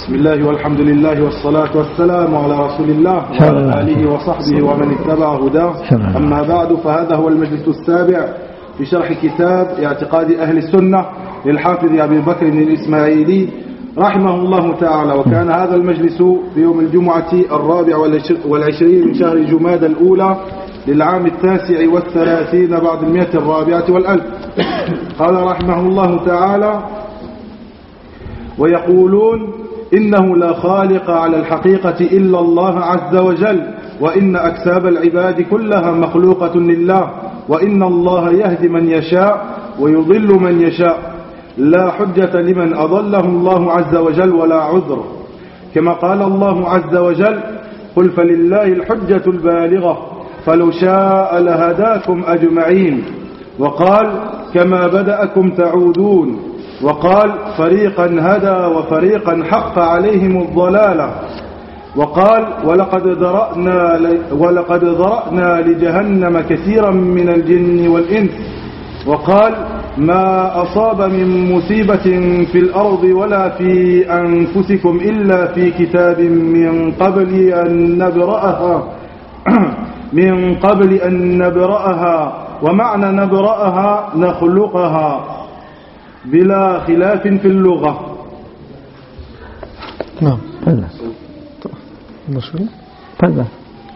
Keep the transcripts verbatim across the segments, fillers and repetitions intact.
بسم الله والحمد لله والصلاة والسلام على رسول الله وعلى آله وصحبه ومن اتبع هداه. أما بعد، فهذا هو المجلس السابع في شرح كتاب اعتقاد أهل السنة للحافظ أبي بكر الإسماعيلي رحمه الله تعالى. وكان هذا المجلس في يوم الجمعة الرابع والعشرين من شهر جمادى الأولى للعام التاسع والثلاثين بعد المئة الرابعة والألف. قال رحمه الله تعالى: ويقولون إنه لا خالق على الحقيقة إلا الله عز وجل، وإن أكساب العباد كلها مخلوقة لله، وإن الله يهدي من يشاء ويضل من يشاء، لا حجة لمن أضله الله عز وجل ولا عذر. كما قال الله عز وجل: قل فلله الحجة البالغة فلو شاء لهداكم أجمعين. وقال: كما بدأكم تعودون. وقال: فريقا هدى وفريقا حق عليهم الضلالة. وقال: ولقد ذرأنا, ولقد ذرأنا لجهنم كثيرا من الجن والإنس. وقال: ما أصاب من مصيبة في الأرض ولا في أنفسكم إلا في كتاب من قبل أن نبرأها من قبل أن نبرأها. ومعنى نبرأها نخلقها بلا خلاف في اللغة. نعم. هذا هذا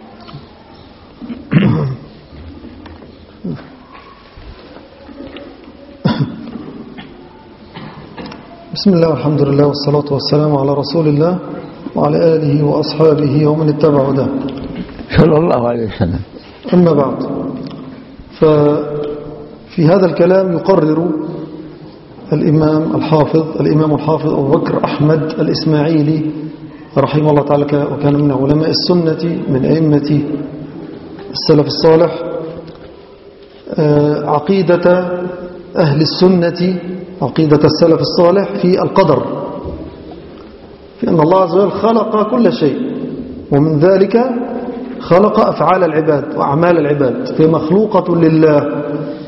بسم الله والحمد لله والصلاة والسلام على رسول الله وعلى آله وأصحابه ومن اتبع هداه صلى الله عليه وسلم. أما بعد، ففي هذا الكلام يقرر الإمام الحافظ الإمام الحافظ أبو بكر أحمد الإسماعيلي رحمه الله تعالى، وكان من علماء السنة من أئمة السلف الصالح، عقيدة أهل السنة، عقيدة السلف الصالح في القدر، في أن الله عز وجل خلق كل شيء، ومن ذلك خلق أفعال العباد وأعمال العباد، فهي مخلوقة لله،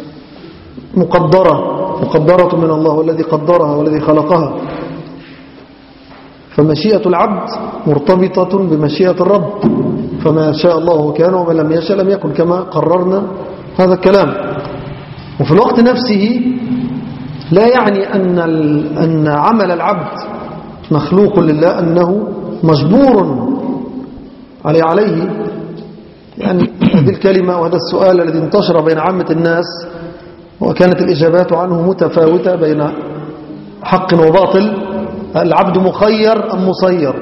مقدرة مقدرة من الله، والذي قدرها والذي خلقها. فمشيئة العبد مرتبطة بمشيئة الرب، فما شاء الله كان وما لم يشاء لم يكن، كما قررنا هذا الكلام. وفي الوقت نفسه لا يعني أن أن عمل العبد مخلوق لله، أنه مجبور عليه عليه يعني هذه الكلمة وهذا السؤال الذي انتشر بين عامة الناس، وكانت الإجابات عنه متفاوتة بين حق وباطل. العبد مخير أم مسير؟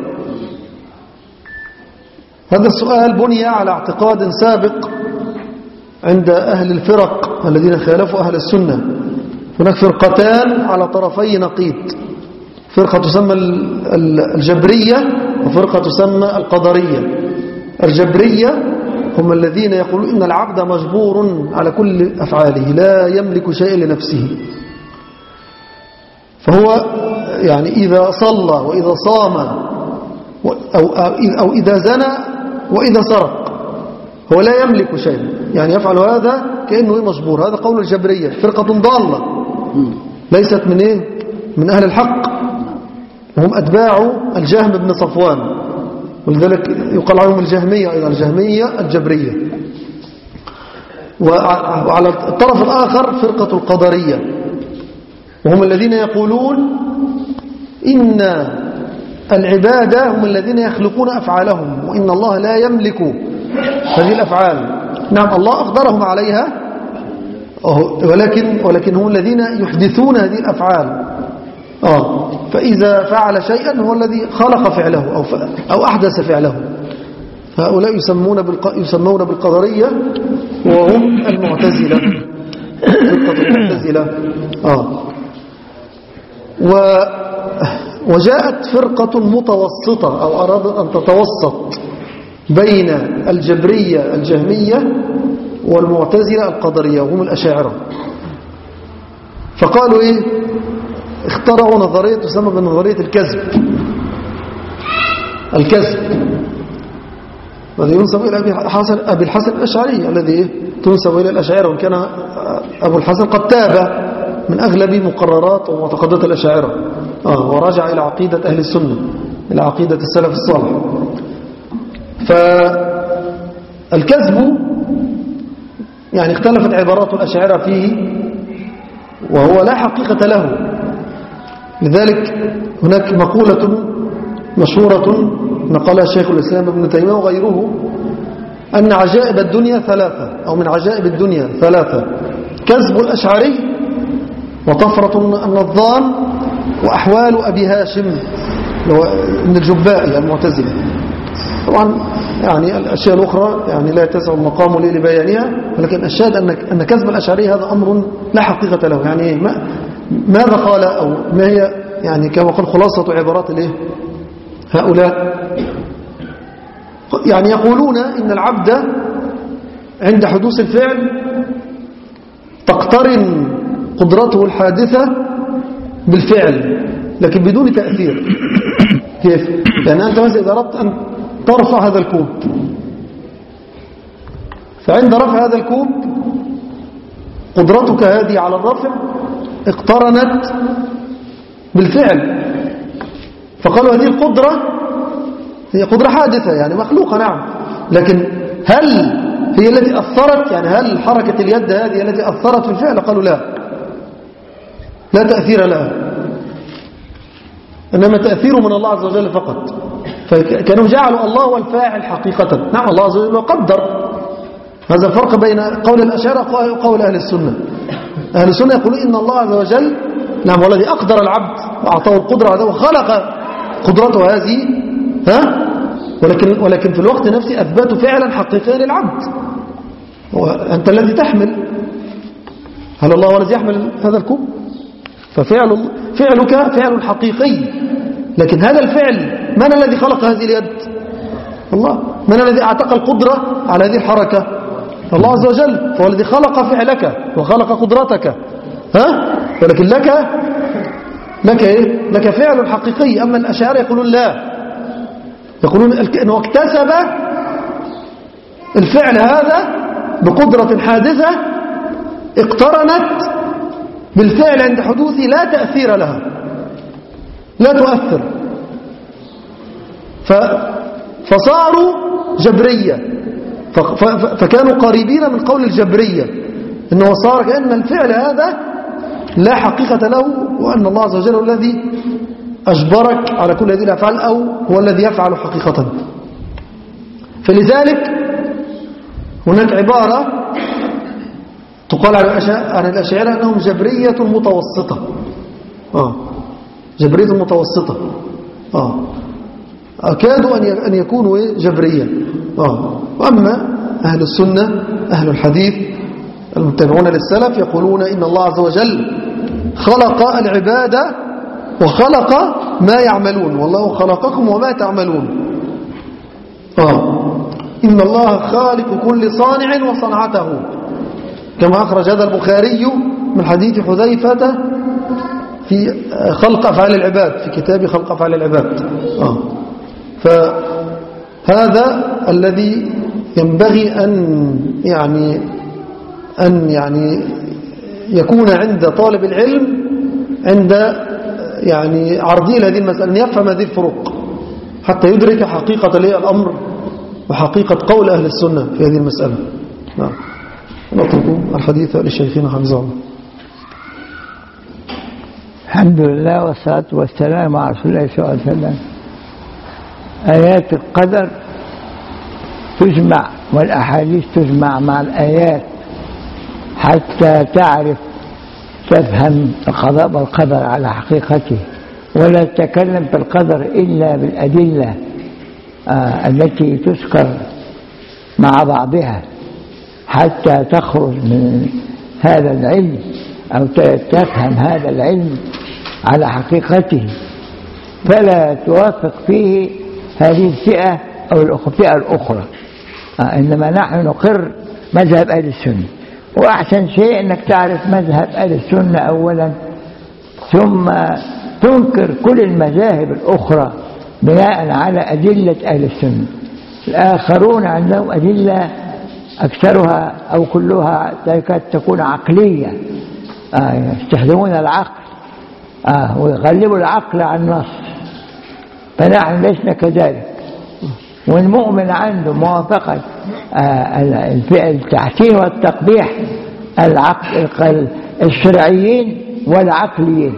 هذا السؤال بني على اعتقاد سابق عند أهل الفرق الذين خالفوا أهل السنة. هناك فرقتان على طرفي نقيض، فرقة تسمى الجبرية وفرقة تسمى القدرية. الجبرية هم الذين يقولون إن العبد مجبور على كل أفعاله، لا يملك شيء لنفسه، فهو يعني إذا صلى وإذا صام أو, أو إذا زنى وإذا سرق هو لا يملك شيء، يعني يفعل هذا كأنه مجبور. هذا قول الجبرية، فرقة ضالة ليست من إيه؟ من أهل الحق، وهم أتباع الجهم بن صفوان، ولذلك يقال عنهم الجهمية أيضا، الجهمية الجبرية. وعلى الطرف الآخر فرقة القدرية، وهم الذين يقولون إن العبادة هم الذين يخلقون أفعالهم، وإن الله لا يملك هذه الأفعال. نعم، الله أقدرهم عليها، ولكن ولكن هم الذين يحدثون هذه الأفعال. آه فإذا فعل شيئا هو الذي خلق فعله أو, أو أحدث فعله. هؤلاء يسمون بالق... يسمون بالقدرية، وهم المعتزلة، فرقة المعتزلة. آه و... وجاءت فرقة متوسطة أو أرادت أن تتوسط بين الجبرية الجهمية والمعتزلة القدرية، وهم الأشاعرة. فقالوا إيه؟ اخترعوا نظرية تسمى بنظرية الكذب. الكذب الذي ينسب إلى أبي الحسن الأشعري، الذي تنسب إلى الأشاعرة، وإن كان أبو الحسن قد تاب من أغلب مقررات ومعتقدات الأشاعرة، آه ورجع إلى عقيدة أهل السنة. إلى عقيدة السلف الصالح. فالكذب يعني اختلفت عبارات الأشاعرة فيه وهو لا حقيقة له. لذلك هناك مقولة مشهورة نقلها شيخ الإسلام ابن تيمية وغيره أن عجائب الدنيا ثلاثة، أو من عجائب الدنيا ثلاثة: كذب الأشعري، وطفرة النظام، وأحوال أبي هاشم من الجبائي المعتزلة. طبعا يعني الأشياء الأخرى يعني لا يتسع المقام لي لبيانها، ولكن الشاهد أن أن كذب الأشعري هذا أمر لا حقيقة له. يعني ما ماذا قال، أو ما هي يعني كما قال خلاصة عبارات الايه هؤلاء؟ يعني يقولون إن العبد عند حدوث الفعل تقترن قدرته الحادثة بالفعل لكن بدون تأثير. كيف؟ يعني أنت مثلا إذا أردت أن ترفع هذا الكوب، فعند رفع هذا الكوب قدرتك هذه على الرفع اقترنت بالفعل، فقالوا هذه القدرة هي قدرة حادثة يعني مخلوقة، نعم، لكن هل هي التي أثرت؟ يعني هل حركة اليد هذه التي أثرت في الفعل؟ قالوا لا، لا تأثير لها، إنما تأثير من الله عز وجل فقط. فكانوا جعلوا الله هو الفاعل حقيقة. نعم، الله عز وجل قدر. هذا الفرق بين قول الأشاعرة وقول أهل السنة. أهل السنة يقولون إن الله عز وجل نعم هو الذي أقدر العبد وأعطاه القدرة هذا وخلق قدرته هذه، ها؟ ولكن ولكن في الوقت نفسه أثبتوا فعلا حقيقيا للعبد. أنت الذي تحمل، هل الله هو الذي يحمل هذا الكوب؟ ففعل فعلك فعل حقيقي، لكن هذا الفعل من الذي خلق هذه اليد؟ الله. من الذي أعتق القدرة على هذه الحركة؟ الله عز وجل. فهو الذي خلق فعلك وخلق قدرتك، ها؟ ولكن لك لك إيه؟ لك فعل حقيقي. أما الأشاعرة يقولون لا، يقولون أنه اكتسب الفعل هذا بقدرة حادثة اقترنت بالفعل عند حدوثه لا تأثير لها، لا تؤثر، فصاروا جبرية، فكانوا قريبين من قول الجبرية، إنه صار كأن الفعل هذا لا حقيقة له، وأن الله عز وجل هو الذي أجبرك على كل هذه الأفعال، أو هو الذي يفعل حقيقة. فلذلك هناك عبارة تقال عن الأشاعرة أنهم جبرية متوسطة. آه. جبرية متوسطة. آه. أكادوا أن يكونوا جبرية. آه. وأما أهل السنة أهل الحديث المتبعون للسلف يقولون إن الله عز وجل خلق العبادة وخلق ما يعملون، والله خلقكم وما تعملون. آه. إن الله خالق كل صانع وصنعته، كما أخرج هذا البخاري من حديث حذيفة في خلق أفعال العباد، في كتاب خلق أفعال العباد. آه. فهذا الذي ينبغي أن يعني أن يعني يكون عند طالب العلم عند يعني عرضه هذه المسألة، أن يفهم هذه الفروق حتى يدرك حقيقة الأمر وحقيقة قول أهل السنة في هذه المسألة. نعم. نترك الحديث لشيخنا حفظه الله. الحمد لله والصلاة والسلام على رسول الله صلى الله عليه وسلم. آيات القدر تجمع والأحاديث تجمع مع الآيات حتى تعرف تفهم القضاء والقدر على حقيقته، ولا تتكلم في القدر إلا بالأدلة آه التي تذكر مع بعضها حتى تخرج من هذا العلم أو تفهم هذا العلم على حقيقته، فلا توافق فيه هذه الفئة أو الفئة الأخرى. آه إنما نحن نقر مذهب أهل السنة، وأحسن شيء أنك تعرف مذهب أهل السنة أولا، ثم تنكر كل المذاهب الأخرى بناء على أدلة أهل السنة. الآخرون عندهم أدلة أكثرها أو كلها تكاد تكون عقلية، آه يستخدمون العقل آه ويغلبوا العقل على النص، فنحن لسنا كذلك. والمؤمن عنده موافقة التحسين والتقبيح العقل الشرعيين والعقليين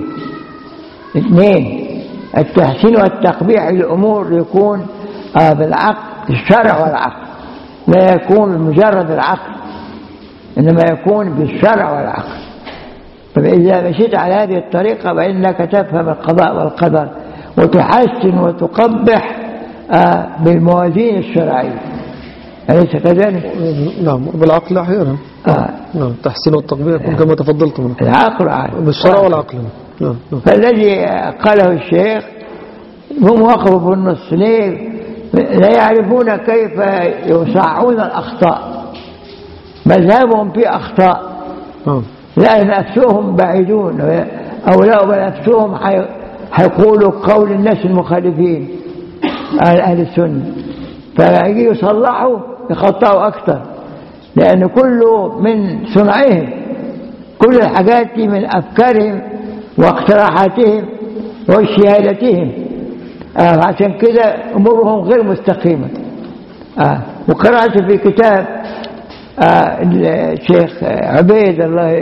اثنين. التحسين والتقبيح الأمور يكون بالعقل، الشرع والعقل، لا يكون بمجرد العقل، إنما يكون بالشرع والعقل. فإذا مشيت على هذه الطريقة فإنك تفهم القضاء والقدر وتحسن وتقبح بالموازين الشرعية، أليس كذلك؟ نعم، بالعقل أحيانا. آه. نعم، تحسين والتقبيح يكون كما تفضلت منه، العقل عقل بالشرع والعقل. نعم. نعم. فالذي قاله الشيخ هم وقفوا في النص، ليه؟ لا يعرفون كيف يصعون الأخطاء، مذهبهم في أخطاء. آه. لا نفسهم بعيدون، أو لا نفسهم حيقولوا قول الناس المخالفين أهل السنة، فيجي يصلحوا يخطئوا أكثر، لأن كله من صنعهم، كل الحاجات دي من أفكارهم واقتراحاتهم وشهادتهم. آه عشان كده أمورهم غير مستقيمة. آه وقرأت في كتاب آه الشيخ عبيد الله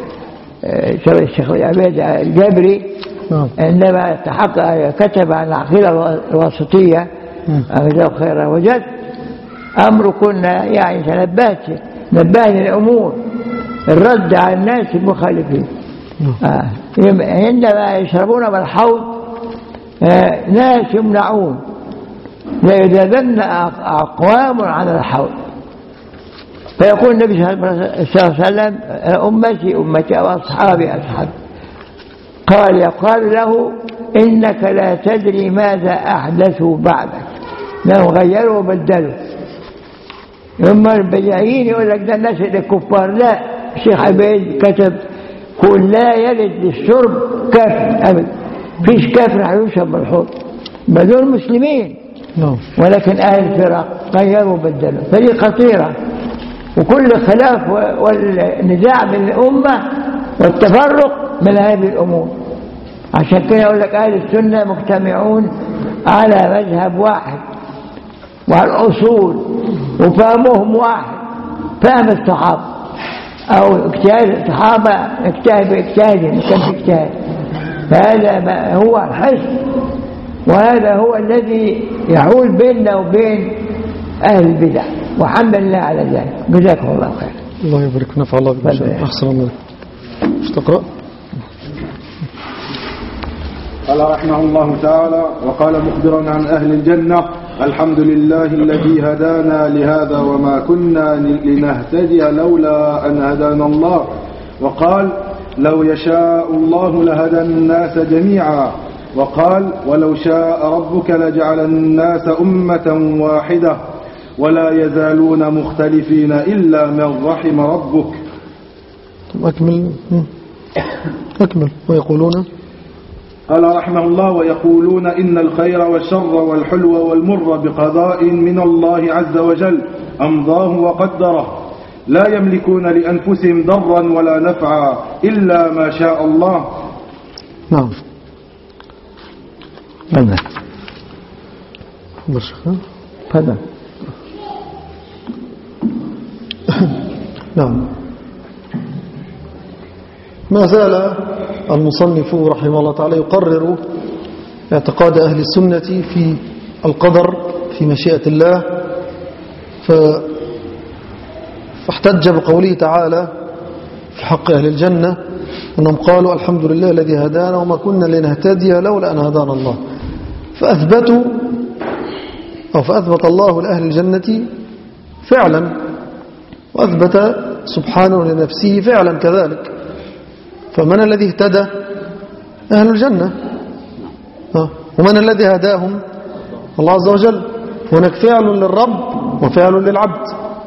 آه الشيخ عبيد الجبري عندما تحقق كتب عن العقيدة الواسطية جزاه خيرا، وجد أمر كنا يعني تنبهت نبهني الأمور الرد على الناس المخالفين. آه. عندما يشربون بالحوض آه ناس يمنعون، لا يذهبن أقوام عن الحوض، فيقول النبي صلى الله عليه وسلم أمتي أمتي وأصحابي أصحابي. قال يقال له إنك لا تدري ماذا أحدثوا بعدك، لو غيروا وبدلوا. ثم البدعيين يقول لك ده الناس الكفار. لا، الشيخ عبيد كتب قل لا يلد للشرب كافر أبدا، فيش كافر هيشرب من الحوض، ما دول مسلمين ولكن أهل الفرق غيروا وبدلوا. فدي خطيرة، وكل خلاف والنزاع بين الأمة والتفرق من هذه الأمور. عشان كده يقول لك أهل السنة مجتمعون على مذهب واحد وعلى الأصول وفهمهم واحد، فهم الصحابة أو اجتهاد الصحابة، اجتهد باجتهادهم كان في اجتهاد. فهذا هو الحسن، وهذا هو الذي يحول بيننا وبين أهل البدع، وحمد الله على ذلك. جزاكم الله خير. الله يبارك، نفع الله بك. أحسن الله. مش تقرأ؟ قال رحمه الله تعالى: وقال مخبرا عن أهل الجنة: الحمد لله الذي هدانا لهذا وما كنا لنهتدي لولا أن هدانا الله. وقال: لو يشاء الله لهدى الناس جميعا. وقال: ولو شاء ربك لجعل الناس أمة واحدة ولا يزالون مختلفين إلا من رحم ربك. أكمل أكمل. ويقولون، قال رحمه الله: ويقولون إن الخير والشر والحلو والمر بقضاء من الله عز وجل أمضاه وقدره، لا يملكون لأنفسهم ضرا ولا نفعا إلا ما شاء الله. نعم. هذا هذا نعم. ما زال المصنف رحمه الله تعالى يقرر اعتقاد أهل السنة في القدر في مشيئة الله، فاحتج بقوله تعالى في حق أهل الجنة أنهم قالوا: الحمد لله الذي هدانا وما كنا لنهتدي لولا أن هدانا الله. فأثبتوا أو فأثبت الله لأهل الجنة فعلا، وأثبت سبحانه لنفسه فعلا كذلك. فمن الذي اهتدى؟ أهل الجنة. ومن الذي هداهم؟ الله عز وجل. هناك فعل للرب وفعل للعبد،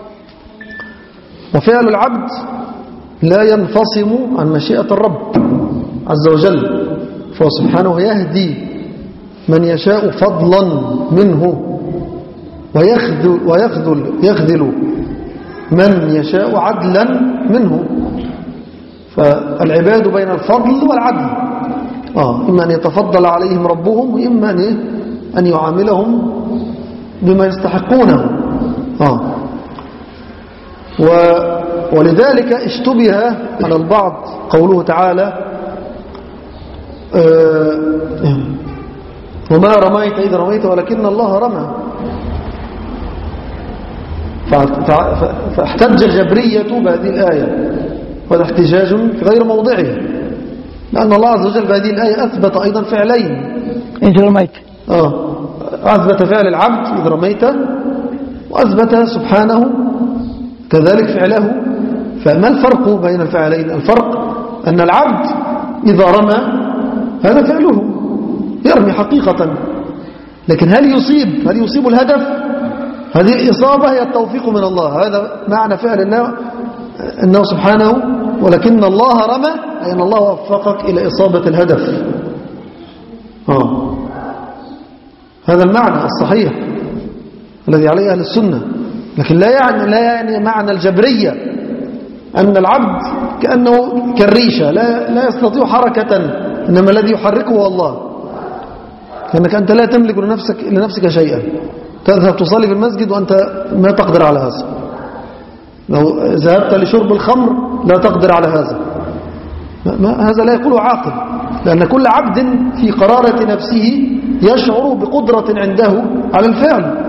وفعل العبد لا ينفصم عن مشيئة الرب عز وجل، فهو سبحانه يهدي من يشاء فضلا منه ويخذل, ويخذل يخذل من يشاء عدلا منه. فالعباد بين الفضل والعدل، آه إما أن يتفضل عليهم ربهم وإما أن يعاملهم بما يستحقونه. آه. و ولذلك اشتبه على البعض قوله تعالى آه وما رميت إذ رميت ولكن الله رمى. فاحتج الجبرية بهذه الآية، وهذا احتجاج في غير موضعه، لأن الله عز وجل بهذه الآية أثبت أيضا فعلين. إذ رميت آه أثبت فعل العبد إذ رميت، وأثبت سبحانه كذلك فعله. فما الفرق بين الفعلين؟ الفرق أن العبد إذا رمى هذا فعله يرمي حقيقة، لكن هل يصيب هل يصيب الهدف؟ هذه الإصابة هي التوفيق من الله. هذا معنى فعل الله أنه سبحانه ولكن الله رمى، أي أن الله وفقك إلى إصابة الهدف. آه. هذا المعنى الصحيح الذي عليه أهل السنة. لكن لا يعني, لا يعني معنى الجبرية أن العبد كأنه كالريشة لا, لا يستطيع حركة، إنما الذي يحركه هو الله. لأنك أنت لا تملك لنفسك, لنفسك شيئا. تذهب تصلي في المسجد وأنت ما تقدر على هذا. لو ذهبت لشرب الخمر لا تقدر على هذا. ما هذا لا يقوله عاقل، لأن كل عبد في قرارة نفسه يشعر بقدرة عنده على الفعل.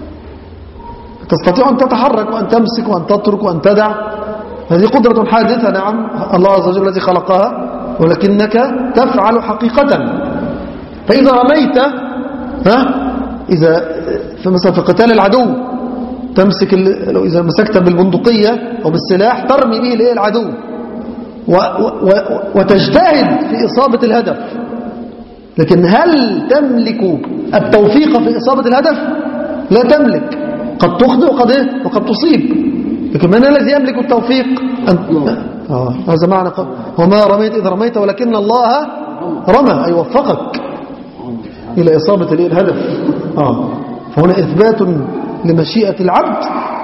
تستطيع أن تتحرك وأن تمسك وأن تترك وأن تدع، هذه قدرة حادثة، نعم الله عز وجل الذي خلقها، ولكنك تفعل حقيقة. فإذا رميت ها إذا فمثلا في قتال العدو تمسك لو إذا مسكت بالبندقية أو بالسلاح ترمي به إلى العدو و و وتجتهد في إصابة الهدف، لكن هل تملك التوفيق في إصابة الهدف؟ لا تملك. قد تخطئ وقد إيه؟ وقد تصيب، لكن من الذي يملك التوفيق؟ أنت. آه. هذا معنى وما رميت إذ رميت ولكن الله رمى، أي وفقك إلى إصابة الهدف. آه. فهنا إثبات لمشيئة العبد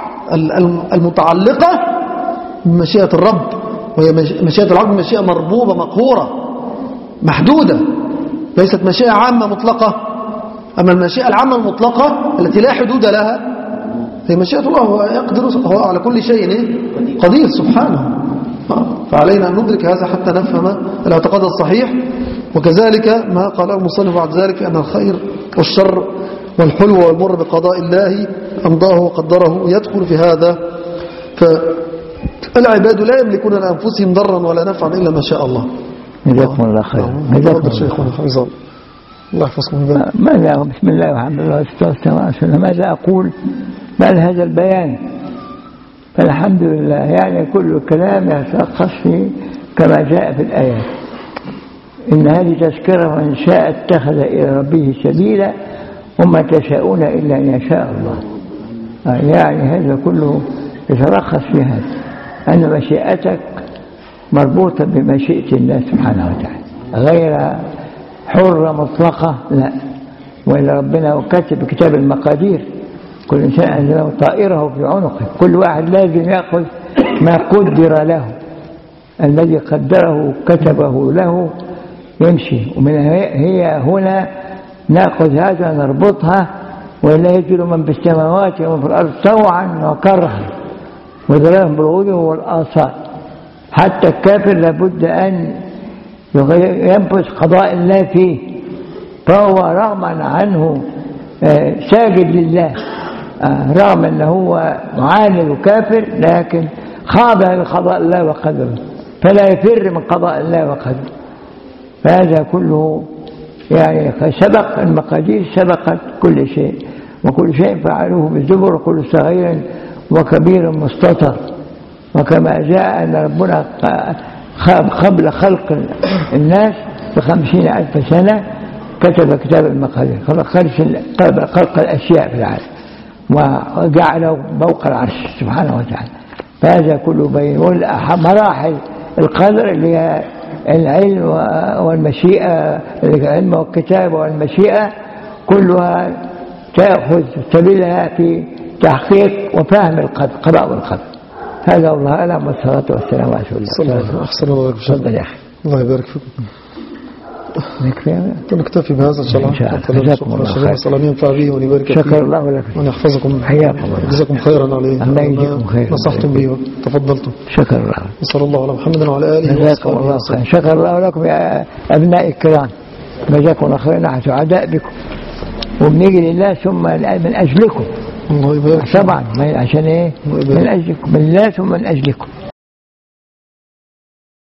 المتعلقة بمشيئة الرب، وهي مشيئة العبد مشيئة مربوبة مقهورة محدودة، ليست مشيئة عامة مطلقة. أما المشيئة العامة المطلقة التي لا حدود لها هي مشيئة الله، هو يقدر، هو على كل شيء قدير سبحانه. فعلينا أن ندرك هذا حتى نفهم الاعتقاد الصحيح. وكذلك ما قاله المصنف بعد ذلك أن الخير والشر والحلو والمر بقضاء الله أمضاه وقدره يدخل في هذا. فالعباد لا يملكون لأنفسهم ضرا ولا نفعا إلا ما شاء الله. جزاكم الله خير. جزاكم شيخنا حفظه الله يحفظكم. ماذا بسم الله والحمد لله والصلاة والسلام. ماذا أقول بعد هذا البيان؟ فالحمد لله، يعني كل كلام يتلخص فيه كما جاء في الآيات. إن هذه تذكرة وإن شاء اتخذ إلى ربه سبيلا وما تشاءون إلا أن يشاء الله. يعني هذا كله يتلخص في هذا، أن مشيئتك مربوطة بمشيئة الله سبحانه وتعالى، غير حرة مطلقة لا. وإلا ربنا وكتب كتاب المقادير، كل إنسان أنزله طائره في عنقه، كل واحد لازم يأخذ ما قدر له، الذي قدره كتبه له يمشي. ومن هي هنا نأخذ هذا نربطها، ولا يجر من بالسماوات ومن في الأرض طوعا وكرها وذلهم بالغدو والآصال. حتى الكافر لابد أن ينفذ قضاء الله فيه، فهو رغما عنه ساجد لله، رغم أنه هو معاند وكافر، لكن خاضع لقضاء الله وقدره، فلا يفر من قضاء الله وقدره. فهذا كله يعني سبق المقادير، سبقت كل شيء، وكل شيء فعلوه بالزبر، وكل صغير وكبير مستطر. وكما جاء أن ربنا قبل خلق الناس بخمسين ألف سنة كتب كتاب المقادير قبل خلق الأشياء في العالم، وجعله فوق العرش سبحانه وتعالى. فهذا كله بين مراحل القدر اللي هي العلم والمشيئة، العلم والكتاب والمشيئة، كلها تأخذ سبيلها في تحقيق وفهم القضاء والقدر. هذا والله أعلم، والصلاة والسلام على رسول الله. أحسن الله. تفضل يا أخي. الله يبارك فيكم. نكتفي بهذا إن شاء الله. جزاكم الله خير. صلى الله ينفع به ونبارك فيه. شكر الله لكم وأن يحفظكم. حياكم الله. جزاكم خيرا عليه. الله يجزيكم خيرا. نصحتم به وتفضلتم. شكر الله. صلى الله على محمد وعلى آله جزاكم الله خيرا. شكر الله لكم يا أبناء الكرام. جزاكم الله خيرا. نحن سعداء بكم وبنيجي لله ثم من أجلكم. الله يبارك. طبعا عشان إيه؟ من أجلكم، من الله ثم من أجلكم.